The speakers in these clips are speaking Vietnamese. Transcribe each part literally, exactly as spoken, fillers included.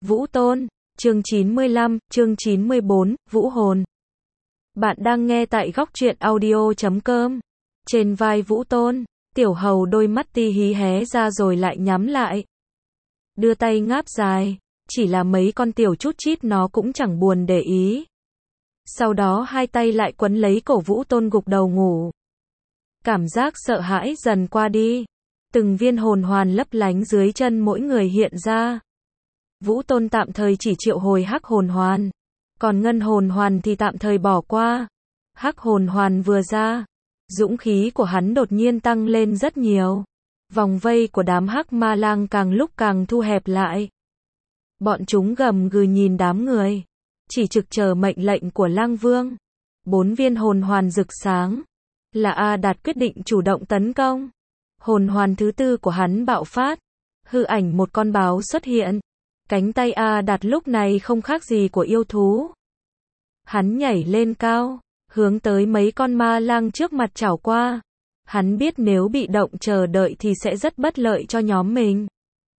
Vũ Tôn, chương chín mươi lăm, chương chín mươi bốn, Vũ Hồn. Bạn đang nghe tại góc truyện audio chấm com. Trên vai Vũ Tôn, Tiểu Hầu đôi mắt ti hí hé ra rồi lại nhắm lại. Đưa tay ngáp dài, chỉ là mấy con tiểu chút chít nó cũng chẳng buồn để ý. Sau đó hai tay lại quấn lấy cổ Vũ Tôn gục đầu ngủ. Cảm giác sợ hãi dần qua đi. Từng viên hồn hoàn lấp lánh dưới chân mỗi người hiện ra. Vũ Tôn tạm thời chỉ triệu hồi hắc hồn hoàn. Còn ngân hồn hoàn thì tạm thời bỏ qua. Hắc hồn hoàn vừa ra, dũng khí của hắn đột nhiên tăng lên rất nhiều. Vòng vây của đám hắc ma lang càng lúc càng thu hẹp lại. Bọn chúng gầm gừ nhìn đám người, chỉ trực chờ mệnh lệnh của Lang Vương. Bốn viên hồn hoàn rực sáng, là A Đạt quyết định chủ động tấn công. Hồn hoàn thứ tư của hắn bạo phát, hư ảnh một con báo xuất hiện. Cánh tay A Đạt lúc này không khác gì của yêu thú. Hắn nhảy lên cao, hướng tới mấy con ma lang trước mặt chảo qua. Hắn biết nếu bị động chờ đợi thì sẽ rất bất lợi cho nhóm mình.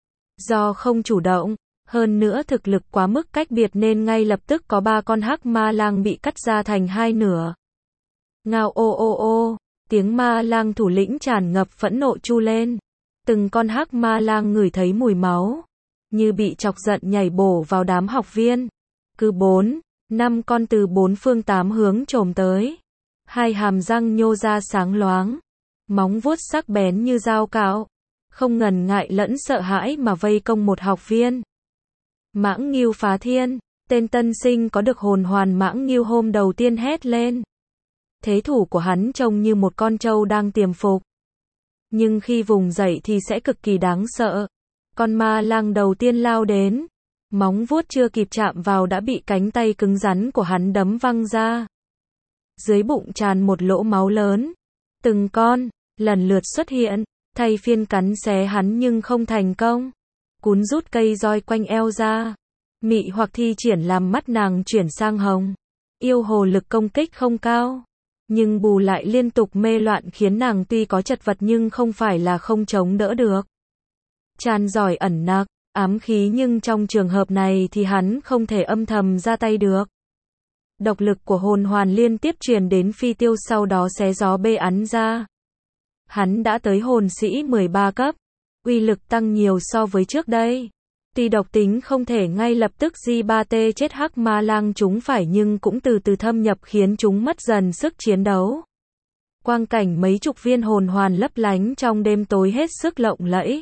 Do không chủ động, hơn nữa thực lực quá mức cách biệt nên ngay lập tức có ba con hắc ma lang bị cắt ra thành hai nửa. Ngao ô ô ô, tiếng ma lang thủ lĩnh tràn ngập phẫn nộ chu lên. Từng con hắc ma lang ngửi thấy mùi máu, như bị chọc giận nhảy bổ vào đám học viên. Cứ bốn, năm con từ bốn phương tám hướng chồm tới. Hai hàm răng nhô ra sáng loáng, móng vuốt sắc bén như dao cạo, không ngần ngại lẫn sợ hãi mà vây công một học viên. Mãng Ngưu phá thiên, tên tân sinh có được hồn hoàn Mãng Ngưu hôm đầu tiên hét lên. Thế thủ của hắn trông như một con trâu đang tiềm phục, nhưng khi vùng dậy thì sẽ cực kỳ đáng sợ. Con ma lang đầu tiên lao đến, móng vuốt chưa kịp chạm vào đã bị cánh tay cứng rắn của hắn đấm văng ra. Dưới bụng tràn một lỗ máu lớn. Từng con, lần lượt xuất hiện, thay phiên cắn xé hắn nhưng không thành công. Cún rút cây roi quanh eo ra. Mị hoặc thi triển làm mắt nàng chuyển sang hồng. Yêu hồ lực công kích không cao, nhưng bù lại liên tục mê loạn khiến nàng tuy có chật vật nhưng không phải là không chống đỡ được. Tràn giỏi ẩn nặc, ám khí nhưng trong trường hợp này thì hắn không thể âm thầm ra tay được. Độc lực của hồn hoàn liên tiếp truyền đến phi tiêu sau đó xé gió bê ắn ra. Hắn đã tới hồn sĩ mười ba cấp, uy lực tăng nhiều so với trước đây. Tuy độc tính không thể ngay lập tức gi ba tê chết hắc ma lang chúng phải nhưng cũng từ từ thâm nhập khiến chúng mất dần sức chiến đấu. Quang cảnh mấy chục viên hồn hoàn lấp lánh trong đêm tối hết sức lộng lẫy.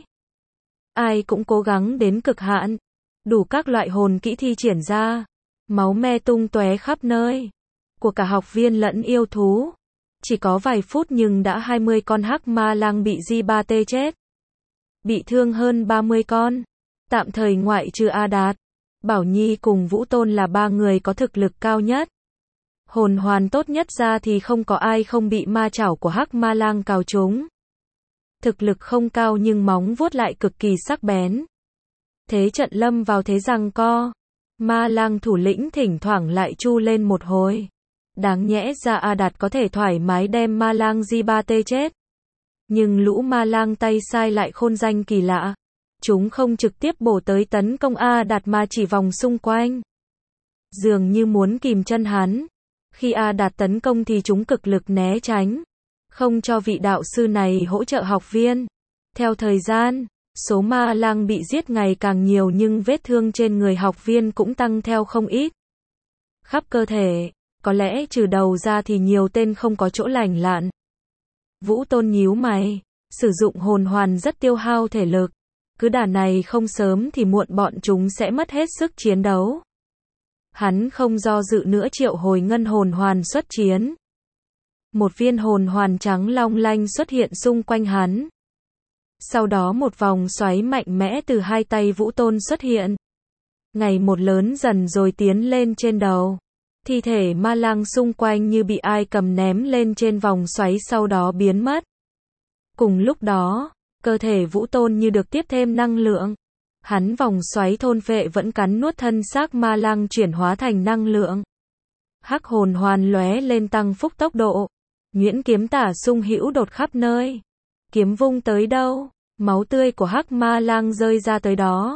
Ai cũng cố gắng đến cực hạn, đủ các loại hồn kỹ thi triển ra. Máu me tung tóe khắp nơi, của cả học viên lẫn yêu thú. Chỉ có vài phút nhưng đã hai mươi con hắc ma lang bị gi ba tê chết. Bị thương hơn ba mươi con. Tạm thời ngoại trừ A Đạt, Bảo Nhi cùng Vũ Tôn là ba người có thực lực cao nhất. Hồn hoàn tốt nhất ra thì không có ai không bị ma chảo của hắc ma lang cào trúng. Thực lực không cao nhưng móng vuốt lại cực kỳ sắc bén. Thế trận lâm vào thế giằng co. Ma lang thủ lĩnh thỉnh thoảng lại chu lên một hồi. Đáng nhẽ ra A Đạt có thể thoải mái đem ma lang gi ba tê chết. Nhưng lũ ma lang tay sai lại khôn danh kỳ lạ. Chúng không trực tiếp bổ tới tấn công A Đạt mà chỉ vòng xung quanh. Dường như muốn kìm chân hắn. Khi A Đạt tấn công thì chúng cực lực né tránh, không cho vị đạo sư này hỗ trợ học viên. Theo thời gian, số ma lang bị giết ngày càng nhiều nhưng vết thương trên người học viên cũng tăng theo không ít. Khắp cơ thể, có lẽ trừ đầu ra thì nhiều tên không có chỗ lành lặn. Vũ Tôn nhíu mày, sử dụng hồn hoàn rất tiêu hao thể lực. Cứ đà này không sớm thì muộn bọn chúng sẽ mất hết sức chiến đấu. Hắn không do dự nữa triệu hồi ngân hồn hoàn xuất chiến. Một viên hồn hoàn trắng long lanh xuất hiện xung quanh hắn. Sau đó một vòng xoáy mạnh mẽ từ hai tay Vũ Tôn xuất hiện. Ngày một lớn dần rồi tiến lên trên đầu. Thi thể ma lang xung quanh như bị ai cầm ném lên trên vòng xoáy sau đó biến mất. Cùng lúc đó, cơ thể Vũ Tôn như được tiếp thêm năng lượng. Hắn vòng xoáy thôn phệ vẫn cắn nuốt thân xác ma lang chuyển hóa thành năng lượng. Hắc hồn hoàn lóe lên tăng phúc tốc độ. Nhuyễn kiếm tả sung hữu đột khắp nơi. Kiếm vung tới đâu, máu tươi của hắc ma lang rơi ra tới đó.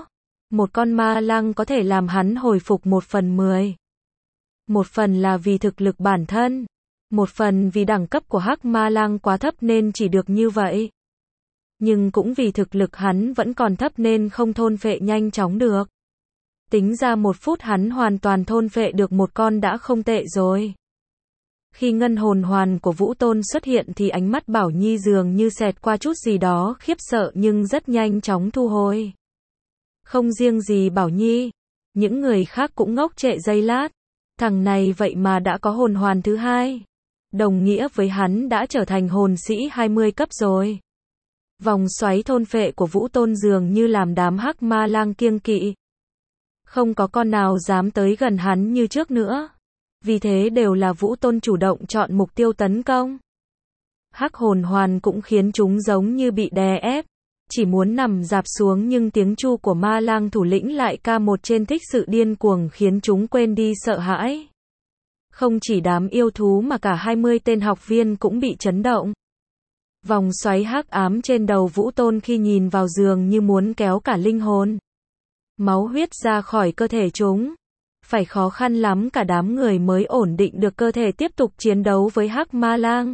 Một con ma lang có thể làm hắn hồi phục một phần mười. Một phần là vì thực lực bản thân. Một phần vì đẳng cấp của hắc ma lang quá thấp nên chỉ được như vậy. Nhưng cũng vì thực lực hắn vẫn còn thấp nên không thôn phệ nhanh chóng được. Tính ra một phút hắn hoàn toàn thôn phệ được một con đã không tệ rồi. Khi ngân hồn hoàn của Vũ Tôn xuất hiện thì ánh mắt Bảo Nhi dường như xẹt qua chút gì đó khiếp sợ nhưng rất nhanh chóng thu hồi. Không riêng gì Bảo Nhi, những người khác cũng ngốc trệ giây lát. Thằng này vậy mà đã có hồn hoàn thứ hai. Đồng nghĩa với hắn đã trở thành hồn sĩ hai mươi cấp rồi. Vòng xoáy thôn phệ của Vũ Tôn dường như làm đám hắc ma lang kiêng kỵ. Không có con nào dám tới gần hắn như trước nữa. Vì thế đều là Vũ Tôn chủ động chọn mục tiêu tấn công. Hắc hồn hoàn cũng khiến chúng giống như bị đè ép. Chỉ muốn nằm dạp xuống nhưng tiếng chu của ma lang thủ lĩnh lại ca một trên thích sự điên cuồng khiến chúng quên đi sợ hãi. Không chỉ đám yêu thú mà cả hai mươi tên học viên cũng bị chấn động. Vòng xoáy hắc ám trên đầu Vũ Tôn khi nhìn vào dường như muốn kéo cả linh hồn. Máu huyết ra khỏi cơ thể chúng. Phải khó khăn lắm cả đám người mới ổn định được cơ thể tiếp tục chiến đấu với hắc ma lang.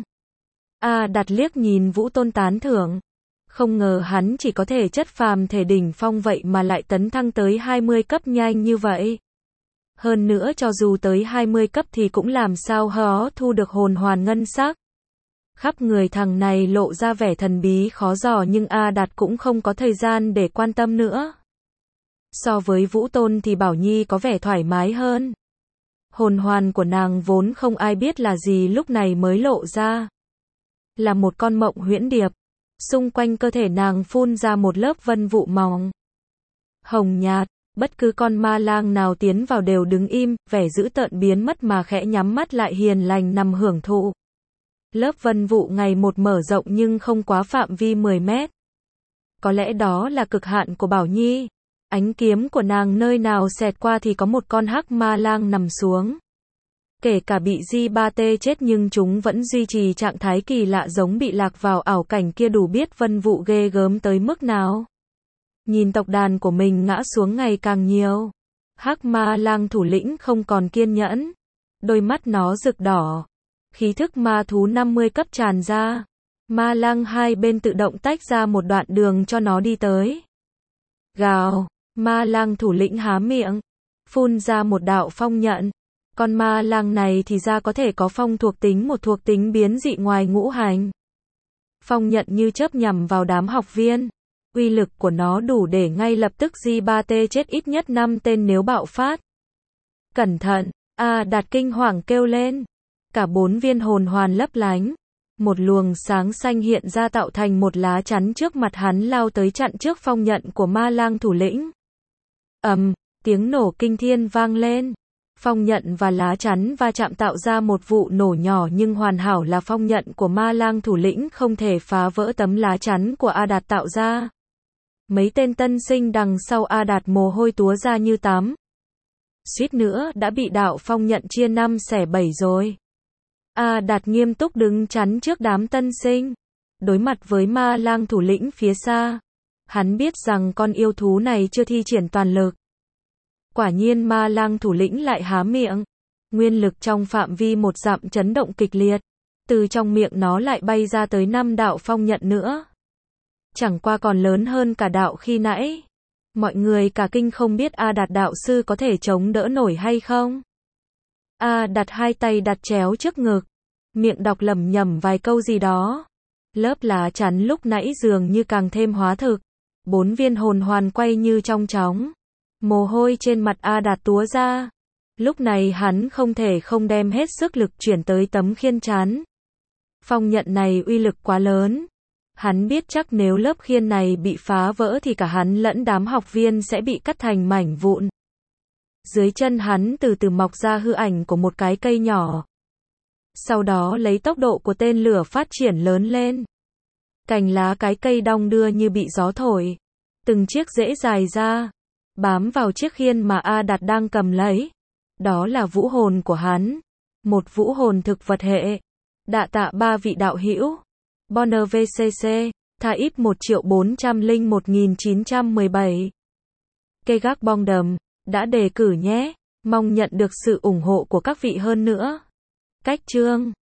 A Đạt liếc nhìn Vũ Tôn tán thưởng. Không ngờ hắn chỉ có thể chất phàm thể đỉnh phong vậy mà lại tấn thăng tới hai mươi cấp nhanh như vậy. Hơn nữa cho dù tới hai mươi cấp thì cũng làm sao hó thu được hồn hoàn ngân sắc. Khắp người thằng này lộ ra vẻ thần bí khó dò nhưng A Đạt cũng không có thời gian để quan tâm nữa. So với Vũ Tôn thì Bảo Nhi có vẻ thoải mái hơn. Hồn hoàn của nàng vốn không ai biết là gì lúc này mới lộ ra. Là một con mộng huyễn điệp. Xung quanh cơ thể nàng phun ra một lớp vân vụ mỏng. Hồng nhạt, bất cứ con ma lang nào tiến vào đều đứng im, vẻ dữ tợn biến mất mà khẽ nhắm mắt lại hiền lành nằm hưởng thụ. Lớp vân vụ ngày một mở rộng nhưng không quá phạm vi mười mét. Có lẽ đó là cực hạn của Bảo Nhi. Ánh kiếm của nàng nơi nào xẹt qua thì có một con hắc ma lang nằm xuống. Kể cả bị Di ba tê chết nhưng chúng vẫn duy trì trạng thái kỳ lạ giống bị lạc vào ảo cảnh kia đủ biết vân vụ ghê gớm tới mức nào. Nhìn tộc đàn của mình ngã xuống ngày càng nhiều. Hắc ma lang thủ lĩnh không còn kiên nhẫn. Đôi mắt nó rực đỏ. Khí thức ma thú năm mươi cấp tràn ra. Ma lang hai bên tự động tách ra một đoạn đường cho nó đi tới. Gào, ma lang thủ lĩnh há miệng. Phun ra một đạo phong nhận. Con ma lang này thì ra có thể có phong thuộc tính một thuộc tính biến dị ngoài ngũ hành. Phong nhận như chớp nhằm vào đám học viên. Uy lực của nó đủ để ngay lập tức Di ba tê chết ít nhất năm tên nếu bạo phát. Cẩn thận, A Đạt kinh hoàng kêu lên. Cả bốn viên hồn hoàn lấp lánh. Một luồng sáng xanh hiện ra tạo thành một lá chắn trước mặt hắn lao tới chặn trước phong nhận của ma lang thủ lĩnh. Ầm, tiếng nổ kinh thiên vang lên. Phong nhận và lá chắn va chạm tạo ra một vụ nổ nhỏ nhưng hoàn hảo là phong nhận của ma lang thủ lĩnh không thể phá vỡ tấm lá chắn của A Đạt tạo ra. Mấy tên tân sinh đằng sau A Đạt mồ hôi túa ra như tắm. Suýt nữa đã bị đạo phong nhận chia năm xẻ bảy rồi. A Đạt nghiêm túc đứng chắn trước đám tân sinh. Đối mặt với ma lang thủ lĩnh phía xa. Hắn biết rằng con yêu thú này chưa thi triển toàn lực. Quả nhiên ma lang thủ lĩnh lại há miệng. Nguyên lực trong phạm vi một dặm chấn động kịch liệt. Từ trong miệng nó lại bay ra tới năm đạo phong nhận nữa. Chẳng qua còn lớn hơn cả đạo khi nãy. Mọi người cả kinh không biết A Đạt đạo sư có thể chống đỡ nổi hay không. A Đạt hai tay đặt chéo trước ngực. Miệng đọc lẩm nhẩm vài câu gì đó. Lớp lá chắn lúc nãy dường như càng thêm hóa thực. Bốn viên hồn hoàn quay như trong chóng. Mồ hôi trên mặt A Đạt túa ra. Lúc này hắn không thể không đem hết sức lực chuyển tới tấm khiên chắn. Phong nhận này uy lực quá lớn. Hắn biết chắc nếu lớp khiên này bị phá vỡ thì cả hắn lẫn đám học viên sẽ bị cắt thành mảnh vụn. Dưới chân hắn từ từ mọc ra hư ảnh của một cái cây nhỏ. Sau đó lấy tốc độ của tên lửa phát triển lớn lên. Cành lá cái cây đong đưa như bị gió thổi. Từng chiếc rễ dài ra. Bám vào chiếc khiên mà A Đạt đang cầm lấy. Đó là vũ hồn của hắn. Một vũ hồn thực vật hệ. Đạ tạ ba vị đạo hữu. Bonner vê xê xê. Tha ít một triệu bốn trăm lẻ một nghìn chín trăm mười bảy. Cây gác bong đầm đã đề cử nhé. Mong nhận được sự ủng hộ của các vị hơn nữa. Cách chương